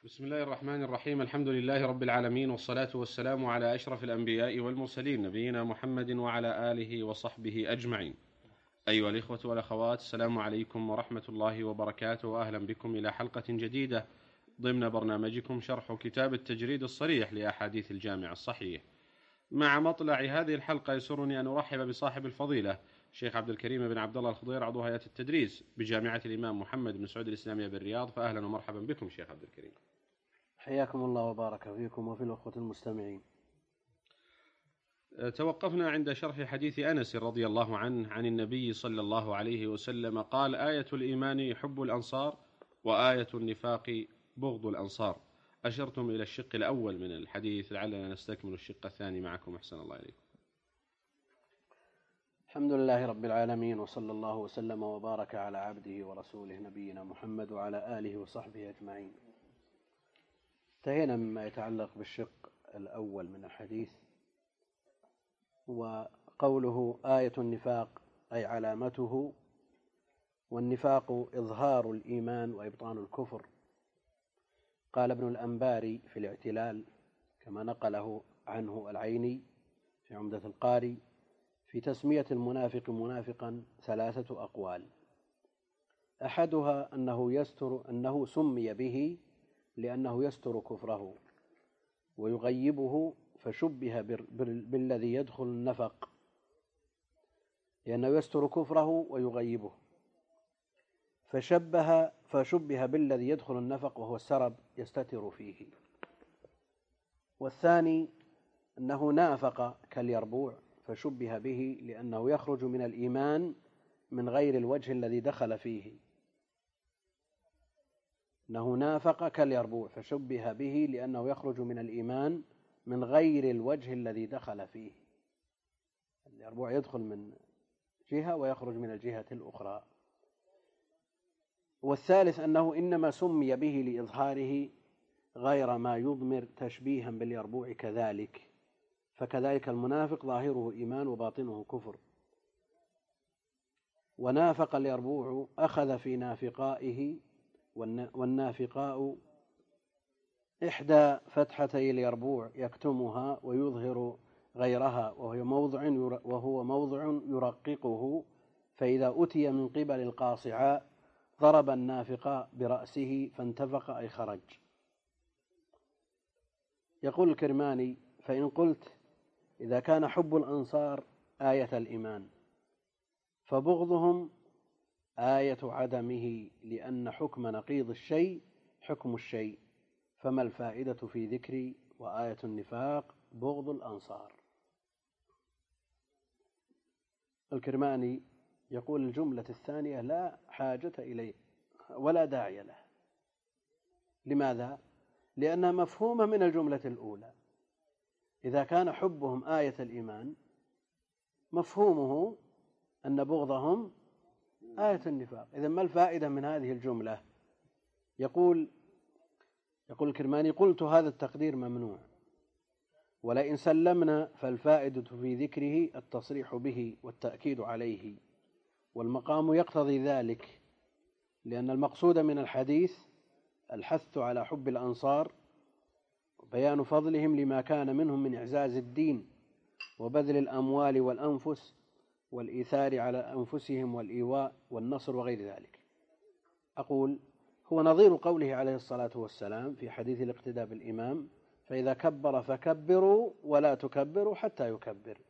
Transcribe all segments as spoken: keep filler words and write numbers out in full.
بسم الله الرحمن الرحيم. الحمد لله رب العالمين، والصلاة والسلام على أشرف الأنبياء والمرسلين، نبينا محمد وعلى آله وصحبه أجمعين. أيها الإخوة والأخوات، السلام عليكم ورحمة الله وبركاته، وأهلا بكم إلى حلقة جديدة ضمن برنامجكم شرح كتاب التجريد الصريح لأحاديث الجامع الصحيح. مع مطلع هذه الحلقة يسرني أن أرحب بصاحب الفضيلة الشيخ عبد الكريم بن عبد الله الخضير، عضو هيئة التدريس بجامعة الإمام محمد بن سعود الإسلامية بالرياض. فأهلا ومرحبا بكم شيخ عبد الكريم. حياكم الله وبارك فيكم وفي الأخوة المستمعين. توقفنا عند شرح حديث أنس رضي الله عنه عن النبي صلى الله عليه وسلم قال: آية الإيمان حب الأنصار، وآية النفاق بغض الأنصار. أشرتم إلى الشق الأول من الحديث، لعلنا نستكمل الشق الثاني معكم. أحسن الله إليكم. الحمد لله رب العالمين، وصلى الله وسلم وبارك على عبده ورسوله نبينا محمد وعلى آله وصحبه أجمعين. انتهينا مما يتعلق بالشق الأول من الحديث، وقوله آية النفاق أي علامته، والنفاق إظهار الإيمان وإبطان الكفر. قال ابن الأنباري في الاعتلال كما نقله عنه العيني في عمدة القاري في تسمية المنافق منافقا ثلاثة أقوال. أحدها أنه يستر أنه سمي به لأنه يستر كفره ويغيبه، فشبه بالذي يدخل النفق لأنه يستر كفره ويغيبه، فشبه فشبه بالذي يدخل النفق وهو السرب يستتر فيه. والثاني أنه نافق كاليربوع، فشبه به لأنه يخرج من الإيمان من غير الوجه الذي دخل فيه. أنه نافق كاليربوع فشبه به لأنه يخرج من الإيمان من غير الوجه الذي دخل فيه. اليربوع يدخل من جهة ويخرج من الجهة الأخرى. والثالث أنه إنما سمي به لإظهاره غير ما يضمر تشبيها باليربوع كذلك، فكذلك المنافق ظاهره إيمان وباطنه كفر. ونافق اليربوع أخذ في نافقائه، والنافقاء إحدى فتحتي اليربوع يكتمها ويظهر غيرها، وهو موضع وهو موضع يرققه، فإذا أتي من قبل القاصعاء ضرب النافق برأسه فانتفق أي خرج. يقول الكرماني: فإن قلت إذا كان حب الأنصار آية الإيمان، فبغضهم آية عدمه، لأن حكم نقيض الشيء حكم الشيء، فما الفائدة في ذكر وآية النفاق بغض الأنصار؟ الكرماني يقول الجملة الثانية لا حاجة إليه ولا داعي له. لماذا؟ لأنها مفهومة من الجملة الأولى. إذا كان حبهم آية الإيمان مفهومه أن بغضهم آية النفاق. إذن ما الفائدة من هذه الجملة؟ يقول يقول الكرماني: قلت هذا التقدير ممنوع، ولئن سلمنا فالفائدة في ذكره التصريح به والتأكيد عليه، والمقام يقتضي ذلك، لأن المقصود من الحديث الحث على حب الأنصار وبيان فضلهم لما كان منهم من إعزاز الدين وبذل الأموال والأنفس والإيثار على أنفسهم والإيواء والنصر وغير ذلك. أقول هو نظير قوله عليه الصلاة والسلام في حديث الاقتداء بالإمام: فإذا كبر فكبروا ولا تكبروا حتى يكبر.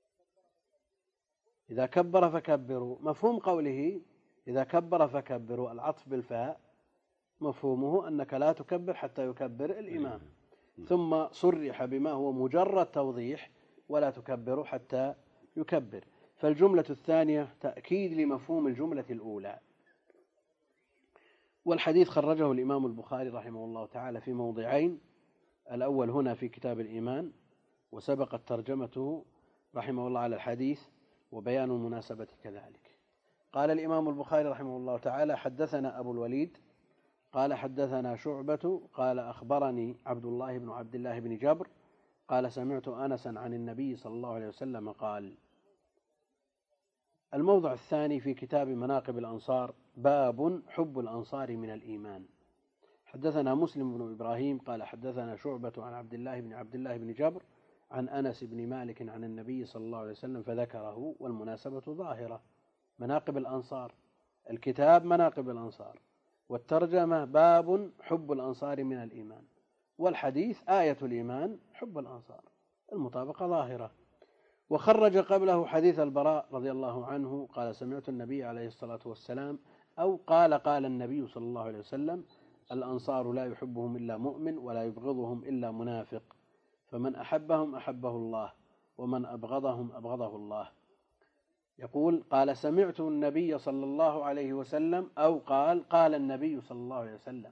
إذا كبر فكبروا، مفهوم قوله إذا كبر فكبروا العطف بالفاء مفهومه أنك لا تكبر حتى يكبر الإمام، ثم صرح بما هو مجرد توضيح: ولا تكبروا حتى يكبر. فالجملة الثانية تأكيد لمفهوم الجملة الأولى. والحديث خرجه الإمام البخاري رحمه الله تعالى في موضعين: الأول هنا في كتاب الإيمان، وسبقت ترجمته رحمه الله على الحديث وبيان المناسبة كذلك. قال الإمام البخاري رحمه الله تعالى: حدثنا أبو الوليد قال حدثنا شعبة قال أخبرني عبد الله بن عبد الله بن جبر قال سمعت أنسا عن النبي صلى الله عليه وسلم قال. الموضع الثاني في كتاب مناقب الأنصار: باب حب الأنصار من الإيمان. حدثنا مسلم بن إبراهيم قال حدثنا شعبة عن عبد الله بن عبد الله بن جبر عن أنس بن مالك عن النبي صلى الله عليه وسلم فذكره، والمناسبة ظاهرة. مناقب الأنصار، الكتاب مناقب الأنصار، والترجمة باب حب الأنصار من الإيمان، والحديث آية الإيمان حب الأنصار، المطابقة ظاهرة. وخرج قبله حديث البراء رضي الله عنه قال سمعت النبي عليه الصلاة والسلام أو قال قال النبي صلى الله عليه وسلم الأنصار لا يحبهم إلا مؤمن ولا يبغضهم إلا منافق، فمن أحبهم أحبه الله ومن أبغضهم أبغضه الله. يقول قال سمعت النبي صلى الله عليه وسلم أو قال قال النبي صلى الله عليه وسلم.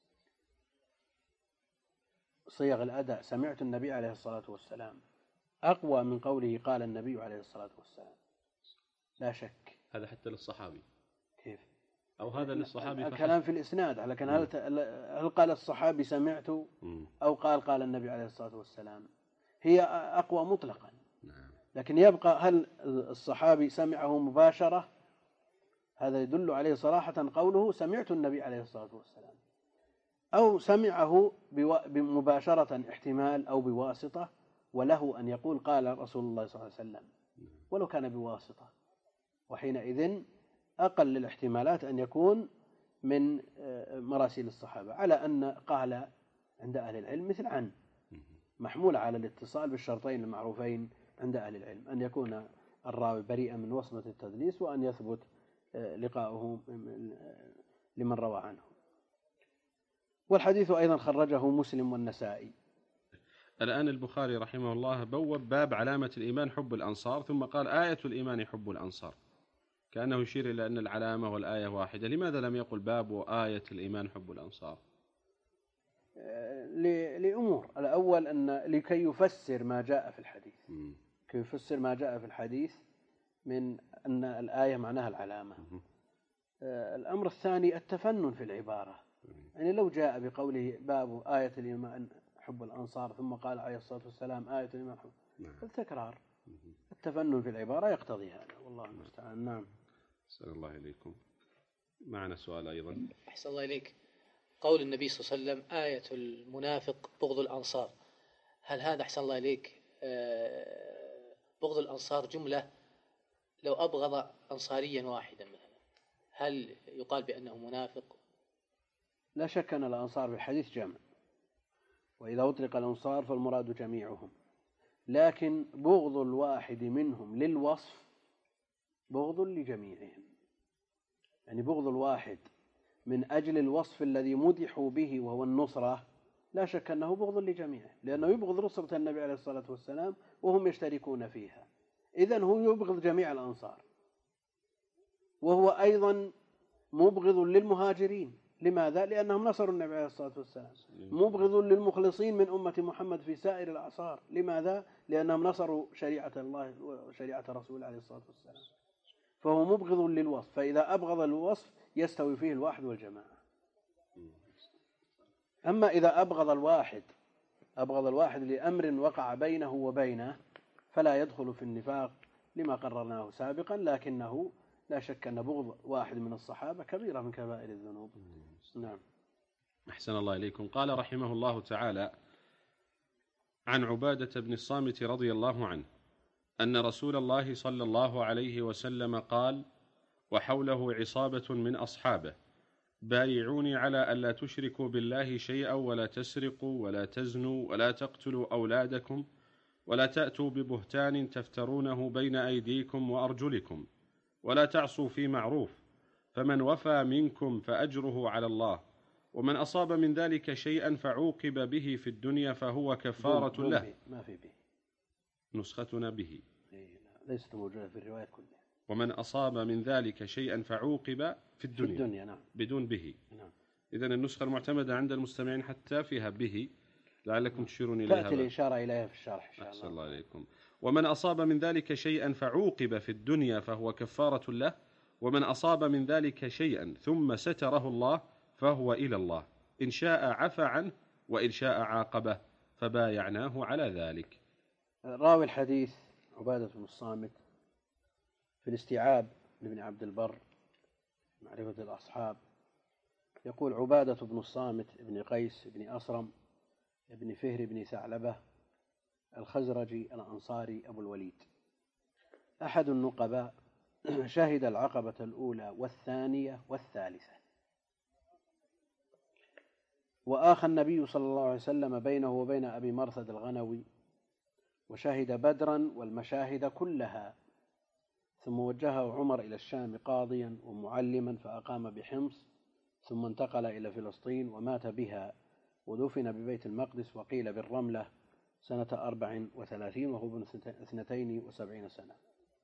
صيغ الأداء سمعت النبي عليه الصلاة والسلام أقوى من قوله قال النبي عليه الصلاة والسلام لا شك. هذا حتى للصحابي كيف؟ أو هذا للصحابي الكلام في الإسناد، لكن هل هل قال الصحابي سمعت أو قال قال النبي عليه الصلاة والسلام؟ هي أقوى مطلقا، لكن يبقى هل الصحابي سمعه مباشرة؟ هذا يدل عليه صراحة قوله سمعت النبي عليه الصلاة والسلام، أو سمعه مباشرة احتمال أو بواسطة، وله أن يقول قال رسول الله صلى الله عليه وسلم ولو كان بواسطة، وحينئذ أقل الاحتمالات أن يكون من مراسيل الصحابة، على أن قال عند أهل العلم مثل عن محمول على الاتصال بالشرطين المعروفين عند أهل العلم، أن يكون الراوي بريئا من وصمة التدليس وأن يثبت لقاؤه لمن روى عنه. والحديث أيضا خرجه مسلم والنسائي. الآن البخاري رحمه الله بوب باب علامة الإيمان حب الأنصار، ثم قال آية الإيمان حب الأنصار، كأنه يشير إلى أن العلامة والآية واحدة. لماذا لم يقل باب وآية الإيمان حب الأنصار؟ لأمور. الأول أن لكي يفسر ما جاء في الحديث، كي يفسر ما جاء في الحديث من أن الآية معناها العلامة. الأمر الثاني التفنن في العبارة، يعني لو جاء بقوله باب آية الإيمان حب الأنصار ثم قال عليه الصلاة والسلام آية الإيمان حب التكرار، التفنن في العبارة يقتضي هذا، والله المستعان. نعم. أحسن الله إليكم. معنا سؤال أيضا. أحسن الله إليك. قول النبي صلى الله عليه وسلم آية المنافق بغض الأنصار، هل هذا أحسن الله إليك بغض الأنصار جملة؟ لو أبغض أنصاريا واحدا مثلا هل يقال بأنه منافق؟ لا شك أن الأنصار في الحديث جمع، وإذا أطلق الأنصار فالمراد جميعهم، لكن بغض الواحد منهم للوصف بغض لجميعهم، يعني بغض الواحد من أجل الوصف الذي مدحوا به وهو النصرة لا شك أنه بغض لجميعه، لأنه يبغض نصرة النبي عليه الصلاة والسلام وهم يشتركون فيها، إذن هو يبغض جميع الأنصار. وهو أيضا مبغض للمهاجرين، لماذا؟ لأنهم نصروا النبي عليه الصلاة والسلام. مبغض للمخلصين من أمة محمد في سائر الأعصار، لماذا؟ لأنهم نصروا شريعة الله وشريعة رسوله عليه الصلاة والسلام. فهو مبغض للوصف، فإذا أبغض الوصف يستوي فيه الواحد والجماعة. أما إذا أبغض الواحد أبغض الواحد لأمر وقع بينه وبينه فلا يدخل في النفاق لما قررناه سابقا، لكنه لا شك أن بغض واحد من الصحابة كبيرة من كبائر الذنوب. نعم. أحسن الله إليكم. قال رحمه الله تعالى عن عبادة بن الصامت رضي الله عنه أن رسول الله صلى الله عليه وسلم قال وحوله عصابة من أصحابه بايعوني على ألا تشركوا بالله شيئا ولا تسرقوا ولا تزنوا ولا تقتلوا أولادكم ولا تأتوا ببهتان تفترونه بين أيديكم وأرجلكم ولا تعصوا في معروف، فمن وفى منكم فأجره على الله، ومن أصاب من ذلك شيئا فعوقب به في الدنيا فهو كفارة له. ما في به، نسختنا به ليست موجودة في الرواية كلها. ومن أصاب من ذلك شيئا فعوقب في الدنيا, في الدنيا نعم. بدون به. نعم. إذن النسخة المعتمدة عند المستمعين حتى فيها به، لعلكم تشيرون إليها. تأتي الإشارة إليها في الشرح إن شاء الله. أحسن الله عليكم. ومن أصاب من ذلك شيئا فعوقب في الدنيا فهو كفارة له، ومن أصاب من ذلك شيئا ثم ستره الله فهو إلى الله، إن شاء عفى عنه وإن شاء عاقبه، فبايعناه على ذلك. راوي الحديث عبادة بن الصامت في الاستيعاب لابن عبد البر معرفة الأصحاب يقول عبادة بن الصامت بن قيس بن أصرم بن فهر بن ثعلبة الخزرجي الأنصاري أبو الوليد أحد النقباء، شهد العقبة الأولى والثانية والثالثة، وآخى النبي صلى الله عليه وسلم بينه وبين أبي مرثد الغنوي، وشهد بدرا والمشاهد كلها، ثم وجهه عمر إلى الشام قاضيا ومعلما فأقام بحمص، ثم انتقل إلى فلسطين ومات بها، ودفن ببيت المقدس وقيل بالرملة سنة أربع وثلاثين وهو ابن اثنتين وسبعين سنة.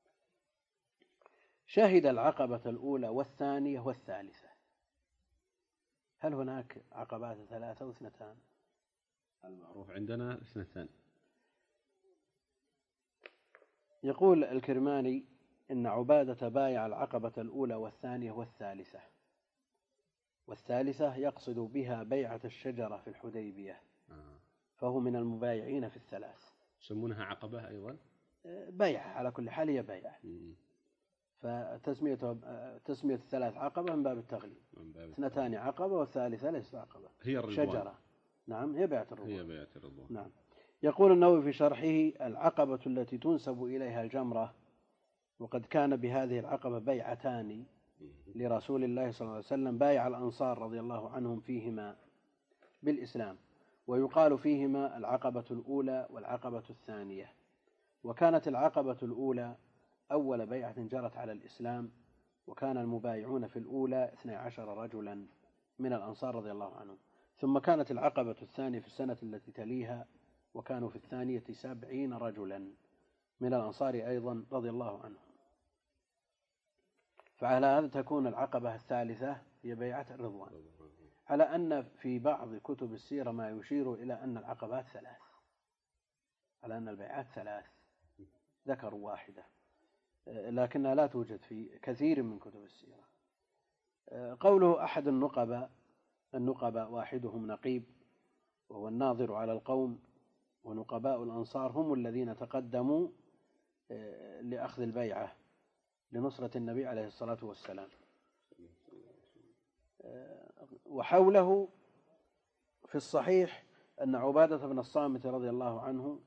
شهد العقبة الأولى والثانية والثالثة. هل هناك عقبات ثلاثة واثنتان؟ المعروف عندنا اثنتان. يقول الكرماني إن عبادة بايع العقبة الأولى والثانية والثالثة، والثالثة يقصد بها بيعة الشجرة في الحديبية، آه. فهو من المبايعين في الثلاث. يسمونها عقبة أيضا؟ بيعة على كل حال هي بيعة، فتسمية تسمية الثلاث عقبة من باب التغليب. اثنتان عقبة والثالثة ليست عقبة، هي الرضوان. شجرة. نعم هي بيعة الرضوان. هي بيعة الرضوان. نعم. يقول النووي في شرحه: العقبة التي تنسب إليها الجمرة، وقد كان بهذه العقبة بيعتان لرسول الله صلى الله عليه وسلم، بايع الأنصار رضي الله عنهم فيهما بالإسلام، ويقال فيهما العقبة الأولى والعقبة الثانية. وكانت العقبة الأولى أول بيعة جرت على الإسلام، وكان المبايعون في الأولى اثني عشر رجلا من الأنصار رضي الله عنهم، ثم كانت العقبة الثانية في السنة التي تليها، وكانوا في الثانية سبعين رجلا من الأنصار أيضا رضي الله عنهم. فعلى هذا تكون العقبة الثالثة هي بيعة الرضوان، على أن في بعض كتب السيرة ما يشير إلى أن العقبات ثلاث، على أن البيعات ثلاث، ذكروا واحدة، لكنها لا توجد في كثير من كتب السيرة. قوله أحد النقباء، النقباء واحدهم نقيب وهو الناظر على القوم، ونقباء الأنصار هم الذين تقدموا لأخذ البيعة لنصرة النبي عليه الصلاة والسلام. وحوله في الصحيح أن عبادة بن الصامت رضي الله عنه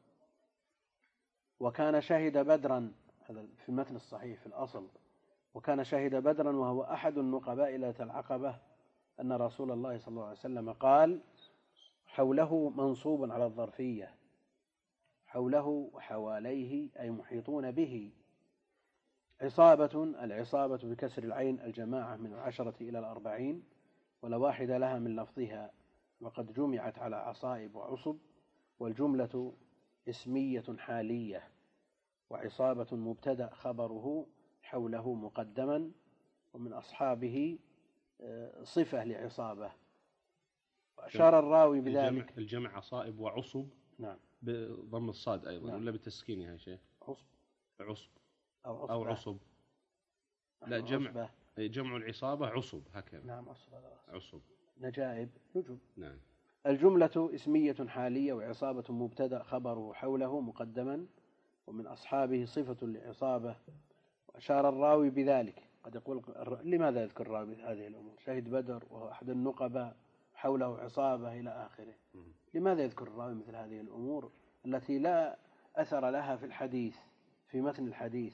وكان شهد بدرا، هذا في متن الصحيح في الأصل، وكان شهد بدرا وهو أحد النقباء إلى العقبة، أن رسول الله صلى الله عليه وسلم قال: حوله منصوب على الظرفية، حوله وحواليه أي محيطون به. عصابة، العصابة بكسر العين الجماعة من العشرة إلى الأربعين، ولا واحد لها من لفظها، وقد جمعت على عصائب وعصب، والجملة اسمية حالية، وعصابة مبتدأ خبره حوله مقدما، ومن أصحابه صفة لعصابة. وأشار الراوي بذلك الجمع, الجمع عصائب وعصب. نعم. بضم الصاد أيضا. نعم. ولا بالتسكين يا شيخ؟ عصب عصب أو, أو عصب. لا، جمع جمع العصابة عصب هكذا. نعم عصب عصب نجائب نجم. نعم. الجملة اسمية حالية، وعصابة مبتدأ خبره حوله مقدما، ومن أصحابه صفة لعصابة. وأشار الراوي بذلك. قد يقول لماذا يذكر الراوي هذه الأمور؟ شهد بدر وهو أحد النقباء، حوله عصابة إلى آخره. لماذا يذكر الراوي مثل هذه الأمور التي لا أثر لها في الحديث، في متن الحديث؟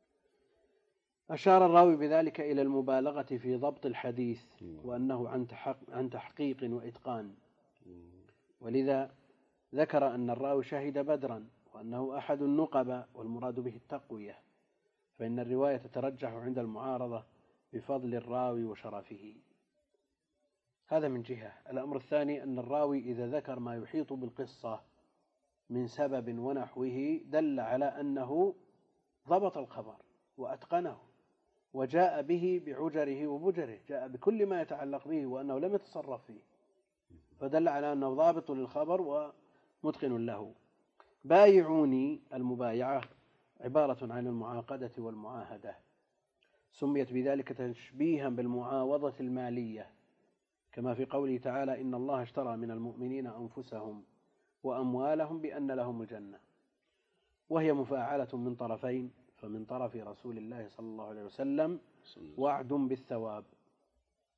أشار الراوي بذلك إلى المبالغة في ضبط الحديث، وأنه عن تحقيق وإتقان، ولذا ذكر أن الراوي شهد بدرا وأنه أحد النقباء، والمراد به التقوية، فإن الرواية تترجح عند المعارضة بفضل الراوي وشرفه. هذا من جهة. الأمر الثاني أن الراوي إذا ذكر ما يحيط بالقصة من سبب ونحوه دل على أنه ضبط الخبر وأتقنه، وجاء به بعجره وبجره، جاء بكل ما يتعلق به، وأنه لم يتصرف فيه، فدل على أنه ضابط للخبر ومتقن له. بايعوني، المبايعة عبارة عن المعاقدة والمعاهدة، سميت بذلك تشبيها بالمعاوضة المالية، كما في قوله تعالى: إن الله اشترى من المؤمنين أنفسهم وأموالهم بأن لهم الجنة. وهي مفاعلة من طرفين، فمن طرف رسول الله صلى الله عليه وسلم وعد بالثواب،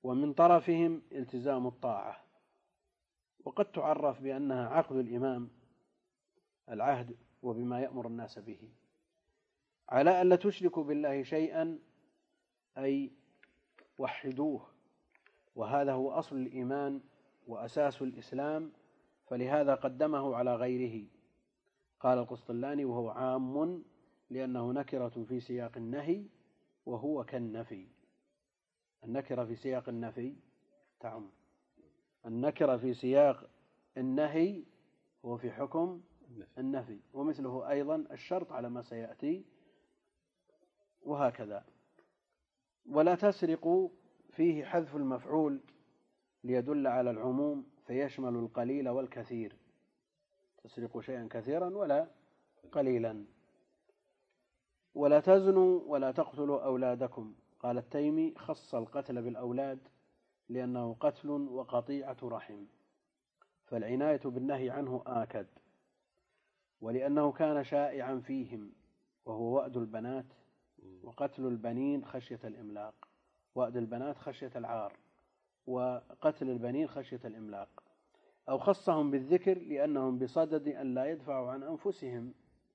ومن طرفهم التزام الطاعة، وقد تعرف بأنها عقد الإمام العهد وبما يأمر الناس به، على ألا تشركوا بالله شيئا أي وحدوه، وهذا هو أصل الإيمان وأساس الإسلام، فلهذا قدمه على غيره. قال القسطلاني: وهو عام لأنه نكرة في سياق النهي وهو كالنفي. النكرة في سياق النفي تعم، النكرة في سياق النهي هو في حكم النفي، ومثله أيضا الشرط على ما سيأتي، وهكذا. ولا تسرقوا فيه حذف المفعول ليدل على العموم فيشمل القليل والكثير، تسرقوا شيئا كثيرا ولا قليلا. ولا تزنوا ولا تقتلوا أولادكم. قال التيمي: خص القتل بالأولاد لأنه قتل وقطيعة رحم، فالعناية بالنهي عنه آكد، ولأنه كان شائعا فيهم، وهو وأد البنات، وقتل البنين خشية الإملاق. وأد البنات خشية العار، وقتل البنين خشية الإملاق. أو خصهم بالذكر لأنهم بصدد أن لا يدفعوا عن أنفسهم،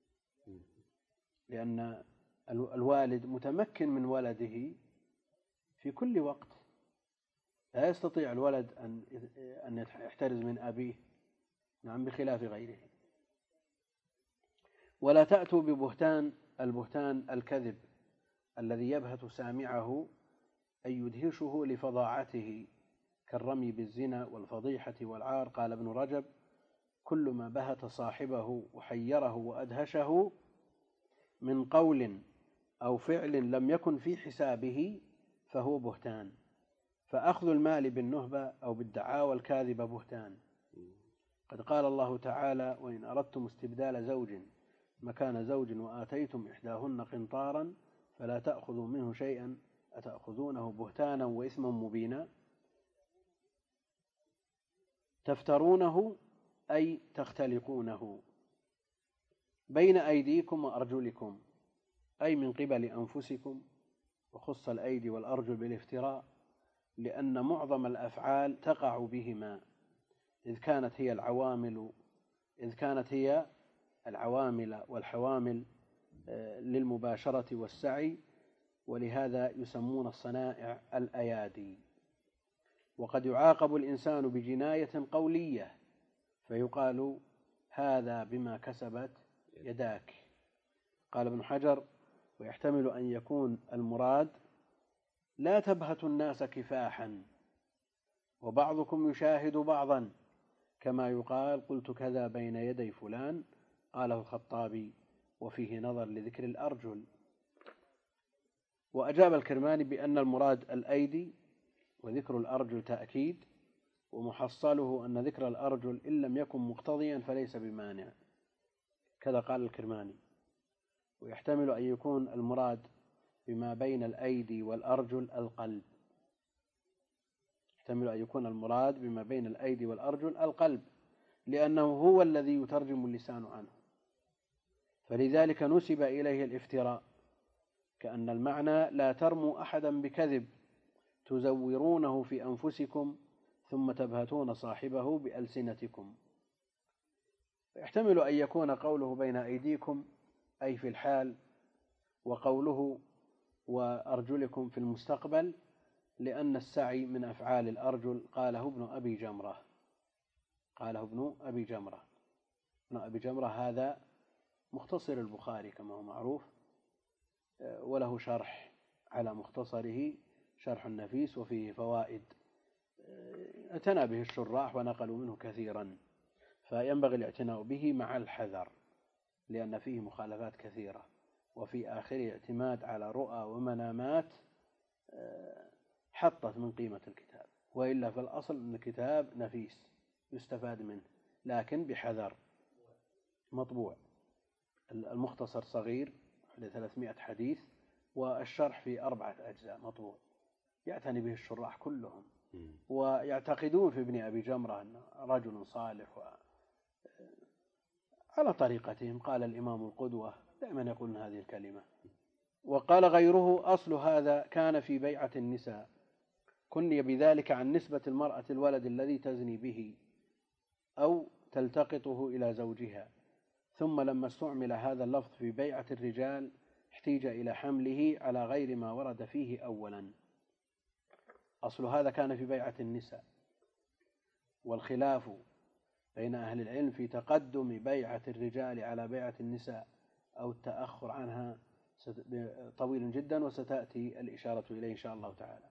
لأن الوالد متمكن من ولده في كل وقت، لا يستطيع الولد أن أن يحترز من أبيه، نعم، بخلاف غيره. ولا تأتوا ببهتان. البهتان الكذب الذي يبهت سامعه أي يدهشه لفظاعته، كالرمي بالزنا والفضيحة والعار. قال ابن رجب: كل ما بهت صاحبه وحيره وأدهشه من قول أو فعل لم يكن في حسابه فهو بهتان. فأخذ المال بالنهبة أو بالدعاوى الكاذبة بهتان. قد قال الله تعالى: وإن أردتم استبدال زوج مكان زوج وآتيتم إحداهن قنطارا فلا تأخذوا منه شيئا أتأخذونه بهتانا وإثما مبينا. تفترونه أي تختلقونه بين أيديكم وأرجلكم، أي من قبل أنفسكم. وخص الأيدي والأرجل بالافتراء لأن معظم الأفعال تقع بهما، إذ كانت هي العوامل إذ كانت هي العوامل والحوامل للمباشرة والسعي، ولهذا يسمون الصنائع الأيادي. وقد يعاقب الإنسان بجناية قولية فيقال: هذا بما كسبت يداك. قال ابن حجر: ويحتمل أن يكون المراد لا تبهت الناس كفاحا وبعضكم يشاهد بعضا، كما يقال: قلت كذا بين يدي فلان. قاله الخطابي، وفيه نظر لذكر الأرجل. وأجاب الكرماني بأن المراد الأيدي، وذكر الأرجل تأكيد، ومحصله أن ذكر الأرجل إن لم يكن مقتضيا فليس بمانع، كذا قال الكرماني. ويحتمل أن يكون المراد بما بين الأيدي والأرجل القلب، يحتمل أن يكون المراد بما بين الأيدي والأرجل القلب، لأنه هو الذي يترجم اللسان عنه، فلذلك نسب إليه الافتراء، كأن المعنى: لا ترموا أحدا بكذب تزورونه في أنفسكم ثم تبهتون صاحبه بألسنتكم. يحتمل أن يكون قوله بين أيديكم أي في الحال، وقوله وأرجلكم في المستقبل، لأن السعي من أفعال الأرجل. قاله ابن أبي جمرة قاله ابن أبي جمرة ابن أبي جمرة هذا مختصر البخاري كما هو معروف، وله شرح على مختصره، شرح نفيس وفيه فوائد اعتنى به الشراح ونقلوا منه كثيرا، فينبغي الاعتناء به مع الحذر، لأن فيه مخالفات كثيرة، وفي آخره اعتماد على رؤى ومنامات حطت من قيمة الكتاب، وإلا في الأصل أن الكتاب نفيس يستفاد منه، لكن بحذر. مطبوع المختصر صغير لثلاثمائة حديث، والشرح في أربعة أجزاء مطبوع، يعتني به الشراح كلهم، ويعتقدون في ابن أبي جمرة أنه رجل صالح و... على طريقتهم. قال الإمام القدوة دائما يقولون هذه الكلمة. وقال غيره: أصل هذا كان في بيعة النساء، كني بذلك عن نسبة المرأة الولد الذي تزني به أو تلتقطه إلى زوجها، ثم لما استعمل هذا اللفظ في بيعة الرجال احتيج إلى حمله على غير ما ورد فيه أولا. أصل هذا كان في بيعة النساء، والخلاف بين أهل العلم في تقدم بيعة الرجال على بيعة النساء أو التأخر عنها طويل جدا، وستأتي الإشارة إليه إن شاء الله تعالى.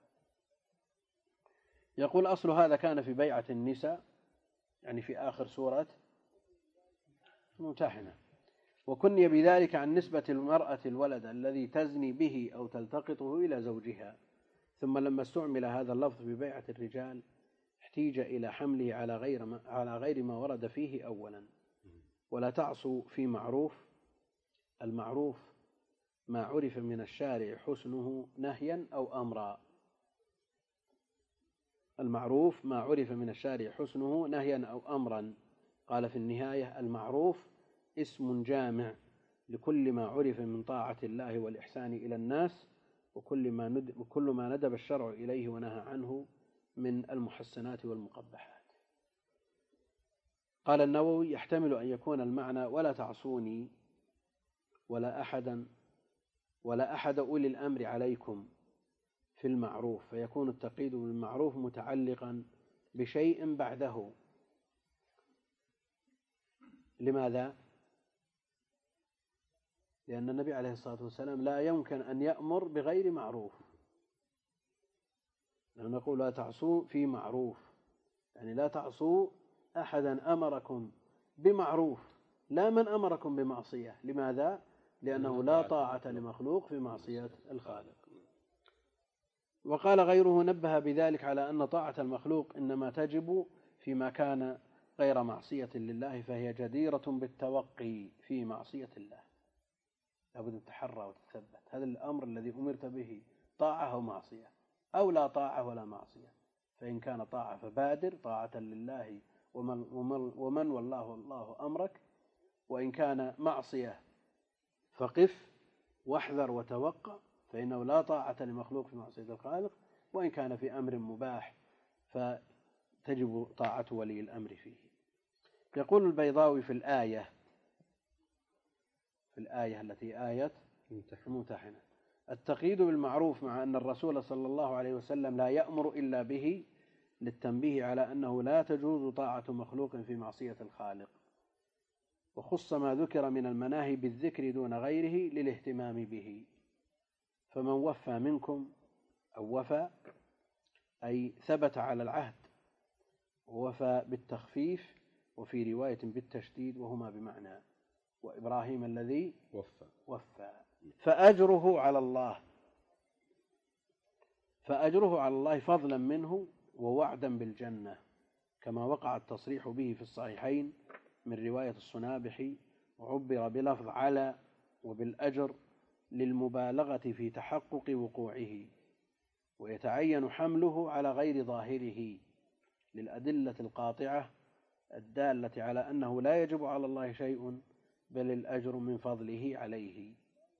يقول أصل هذا كان في بيعة النساء، يعني في آخر سورة الممتحنة. وكني بذلك عن نسبة المرأة الولد الذي تزني به أو تلتقطه إلى زوجها، ثم لما استعمل هذا اللفظ في بيعة الرجال احتيج إلى حمله على غير ما, على غير ما ورد فيه أولا. ولا تعصوا في معروف. المعروف ما عرف من الشارع حسنه نهيا أو أمرا. المعروف ما عرف من الشارع حسنه نهيا أو أمرا. قال في النهاية: المعروف اسم جامع لكل ما عرف من طاعة الله والإحسان إلى الناس، وكل ما ند وكل ما ندب الشرع إليه ونهى عنه من المحسنات والمقبحات. قال النووي: يحتمل أن يكون المعنى ولا تعصوني ولا أحدا ولا أحد أولي الأمر عليكم في المعروف، فيكون التقييد بالمعروف متعلقا بشيء بعده. لماذا؟ لأن النبي عليه الصلاة والسلام لا يمكن أن يأمر بغير معروف. لأنه نقول لا تعصوا في معروف، يعني لا تعصوا أحدا أمركم بمعروف، لا من أمركم بمعصية. لماذا؟ لأنه لا طاعة لمخلوق في معصية الخالق. وقال غيره: نبه بذلك على أن طاعة المخلوق إنما تجب فيما كان غير معصية لله، فهي جديرة بالتوقي في معصية الله. لابد أن تتحرى وتتثبت. هذا الأمر الذي أمرت به طاعة أو معصية، أو لا طاعة ولا معصية. فإن كان طاعة فبادر طاعة لله ومن, ومن, ومن والله الله أمرك، وإن كان معصية فقف واحذر وتوقع، فإنه لا طاعة لمخلوق في معصية الخالق. وإن كان في أمر مباح فتجب طاعة ولي الأمر فيه. يقول البيضاوي في الآية في الآية التي آية الممتحنة: التقييد بالمعروف مع أن الرسول صلى الله عليه وسلم لا يأمر إلا به، للتنبيه على أنه لا تجوز طاعة مخلوق في معصية الخالق. وخص ما ذكر من المناهي بالذكر دون غيره للاهتمام به. فمن وفى منكم أو وفى أي ثبت على العهد، ووفى بالتخفيف، وفي رواية بالتشديد، وهما بمعنى. وإبراهيم الذي وفى وفى فأجره على الله فأجره على الله فضلا منه ووعدا بالجنة، كما وقع التصريح به في الصحيحين من رواية الصنابحي، وعبر بلفظ على وبالأجر للمبالغة في تحقق وقوعه، ويتعين حمله على غير ظاهره للأدلة القاطعة الدالة على أنه لا يجب على الله شيء، بل الأجر من فضله عليه.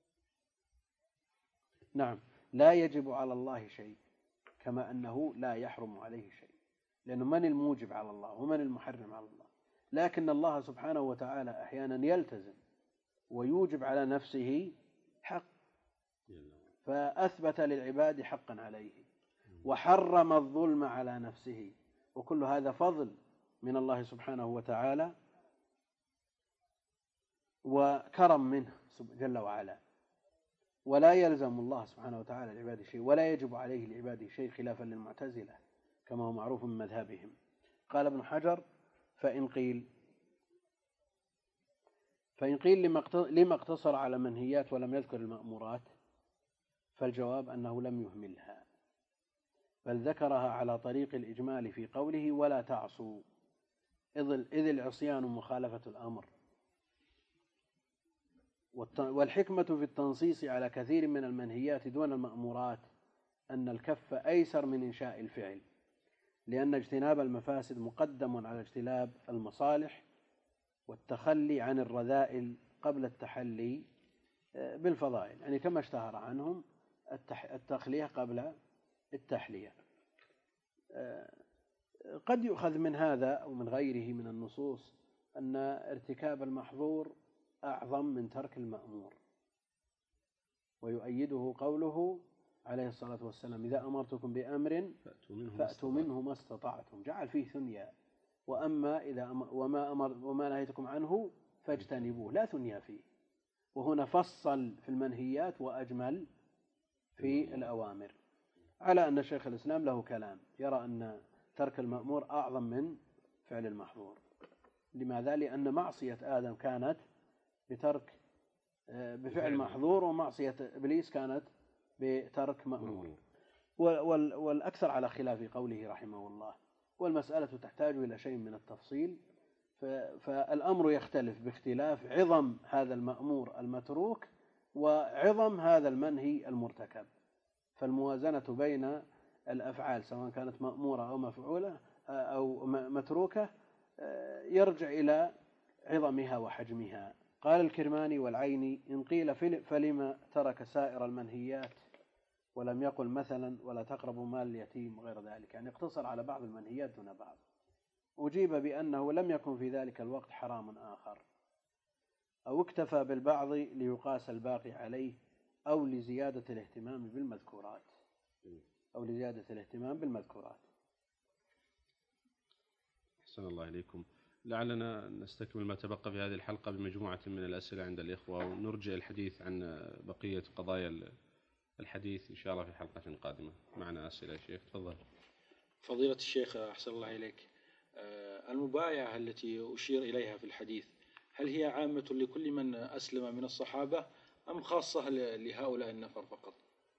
نعم، لا يجب على الله شيء، كما أنه لا يحرم عليه شيء، لأنه من الموجب على الله ومن المحرم على الله. لكن الله سبحانه وتعالى أحيانا يلتزم ويوجب على نفسه حق، فأثبت للعباد حقا عليه، وحرم الظلم على نفسه، وكل هذا فضل من الله سبحانه وتعالى وكرم منه جل وعلا. ولا يلزم الله سبحانه وتعالى لعباده شيء، ولا يجب عليه لعباده شيء، خلافا للمعتزلة كما هو معروف من مذهبهم. قال ابن حجر: فإن قيل فإن قيل لما اقتصر على منهيات ولم يذكر المأمورات، فالجواب أنه لم يهملها، بل ذكرها على طريق الإجمال في قوله: ولا تعصوا، إذ العصيان مخالفة الأمر. والحكمة في التنصيص على كثير من المنهيات دون المأمورات أن الكف أيسر من إنشاء الفعل، لأن اجتناب المفاسد مقدم على اجتناب المصالح، والتخلي عن الرذائل قبل التحلي بالفضائل، يعني كما اشتهر عنهم التخلية قبل التحلية. قد يؤخذ من هذا أو من غيره من النصوص أن ارتكاب المحظور أعظم من ترك المأمور، ويؤيده قوله عليه الصلاة والسلام: إذا أمرتكم بأمر فأتوا منه ما استطعتم، جعل فيه ثنيا. وأما إذا وما أمر وما نهيتكم عنه فاجتنبوه، لا ثنيا فيه. وهنا فصل في المنهيات وأجمل في الأوامر، على أن شيخ الإسلام له كلام يرى أن ترك المأمور أعظم من فعل المحظور. لماذا؟ لأن معصية آدم كانت بترك بفعل محظور، ومعصية إبليس كانت بترك مأمور. والأكثر على خلاف قوله رحمه الله، والمسألة تحتاج إلى شيء من التفصيل، فالأمر يختلف باختلاف عظم هذا المأمور المتروك وعظم هذا المنهي المرتكب. فالموازنة بين الأفعال سواء كانت مأمورة أو مفعولة أو متروكة يرجع إلى عظمها وحجمها. قال الكرماني والعيني: إن قيل فلما ترك سائر المنهيات ولم يقل مثلا ولا تقربوا مال اليتيم وغير ذلك، يعني اقتصر على بعض المنهيات دون بعض. أجيب بأنه لم يكن في ذلك الوقت حرام آخر، أو اكتفى بالبعض ليقاس الباقي عليه، أو لزيادة الاهتمام بالمذكورات أو لزيادة الاهتمام بالمذكورات. أحسن الله إليكم. لعلنا نستكمل ما تبقى في هذه الحلقة بمجموعة من الأسئلة عند الإخوة، ونرجع الحديث عن بقية قضايا الحديث إن شاء الله في حلقة قادمة. معنا أسئلة يا شيخ، تفضل. فضيلة الشيخ أحسن الله إليك، المبايعة التي أشير إليها في الحديث هل هي عامة لكل من أسلم من الصحابة أم خاصة لهؤلاء النفر فقط؟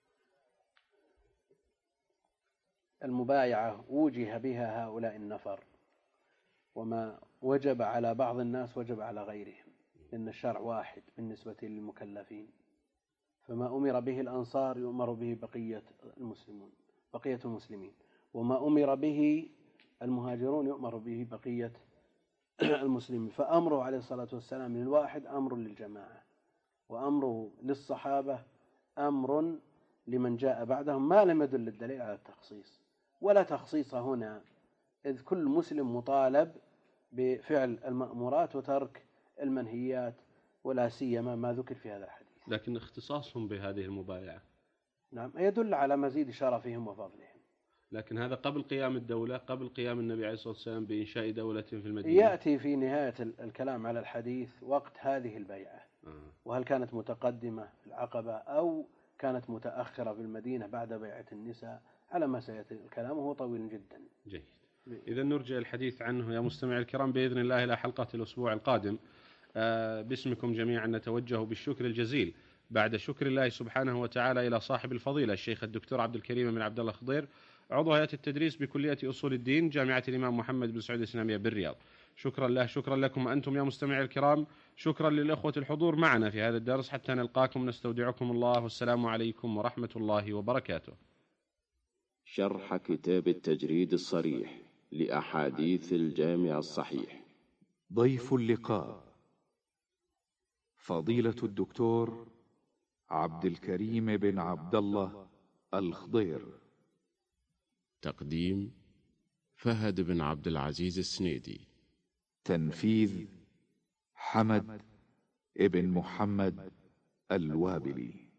المبايعة وجه بها هؤلاء النفر، وما وجب على بعض الناس وجب على غيرهم، لأن الشرع واحد بالنسبة للمكلفين. فما أمر به الأنصار يؤمر به بقية المسلمون بقية المسلمين، وما أمر به المهاجرون يؤمر به بقية المسلمين. فأمره عليه الصلاة والسلام للواحد أمر للجماعة، وأمره للصحابة أمر لمن جاء بعدهم، ما لم يدل الدليل على التخصيص. ولا تخصيص هنا، إذ كل مسلم مطالب بفعل المأمورات وترك المنهيات، ولا سيما ما ذكر في هذا الحديث. لكن اختصاصهم بهذه المبايعة نعم يدل على مزيد شرفهم وفضلهم. لكن هذا قبل قيام الدولة، قبل قيام النبي عليه الصلاة والسلام بإنشاء دولة في المدينة. يأتي في نهاية الكلام على الحديث وقت هذه البيعة، آه. وهل كانت متقدمة في العقبة أو كانت متأخرة في المدينة بعد بيعة النساء، على ما سيأتي الكلام وهو طويل جدا. جيد. إذا نرجع الحديث عنه يا مستمعي الكرام بإذن الله إلى حلقة الأسبوع القادم. آه باسمكم جميعا نتوجه بالشكر الجزيل بعد شكر الله سبحانه وتعالى إلى صاحب الفضيلة الشيخ الدكتور عبد الكريم بن عبد الله الخضير، عضو هيئة التدريس بكلية أصول الدين جامعة الإمام محمد بن سعود الإسلامية بالرياض. شكرا له. شكرا لكم أنتم يا مستمعي الكرام. شكرا للأخوة الحضور معنا في هذا الدرس. حتى نلقاكم نستودعكم الله، والسلام عليكم ورحمة الله وبركاته. شرح كتاب التجريد الصريح لأحاديث الجامع الصحيح. ضيف اللقاء فضيلة الدكتور عبد الكريم بن عبد الله الخضير. تقديم فهد بن عبد العزيز السنيدي. تنفيذ حمد ابن محمد الوابلي.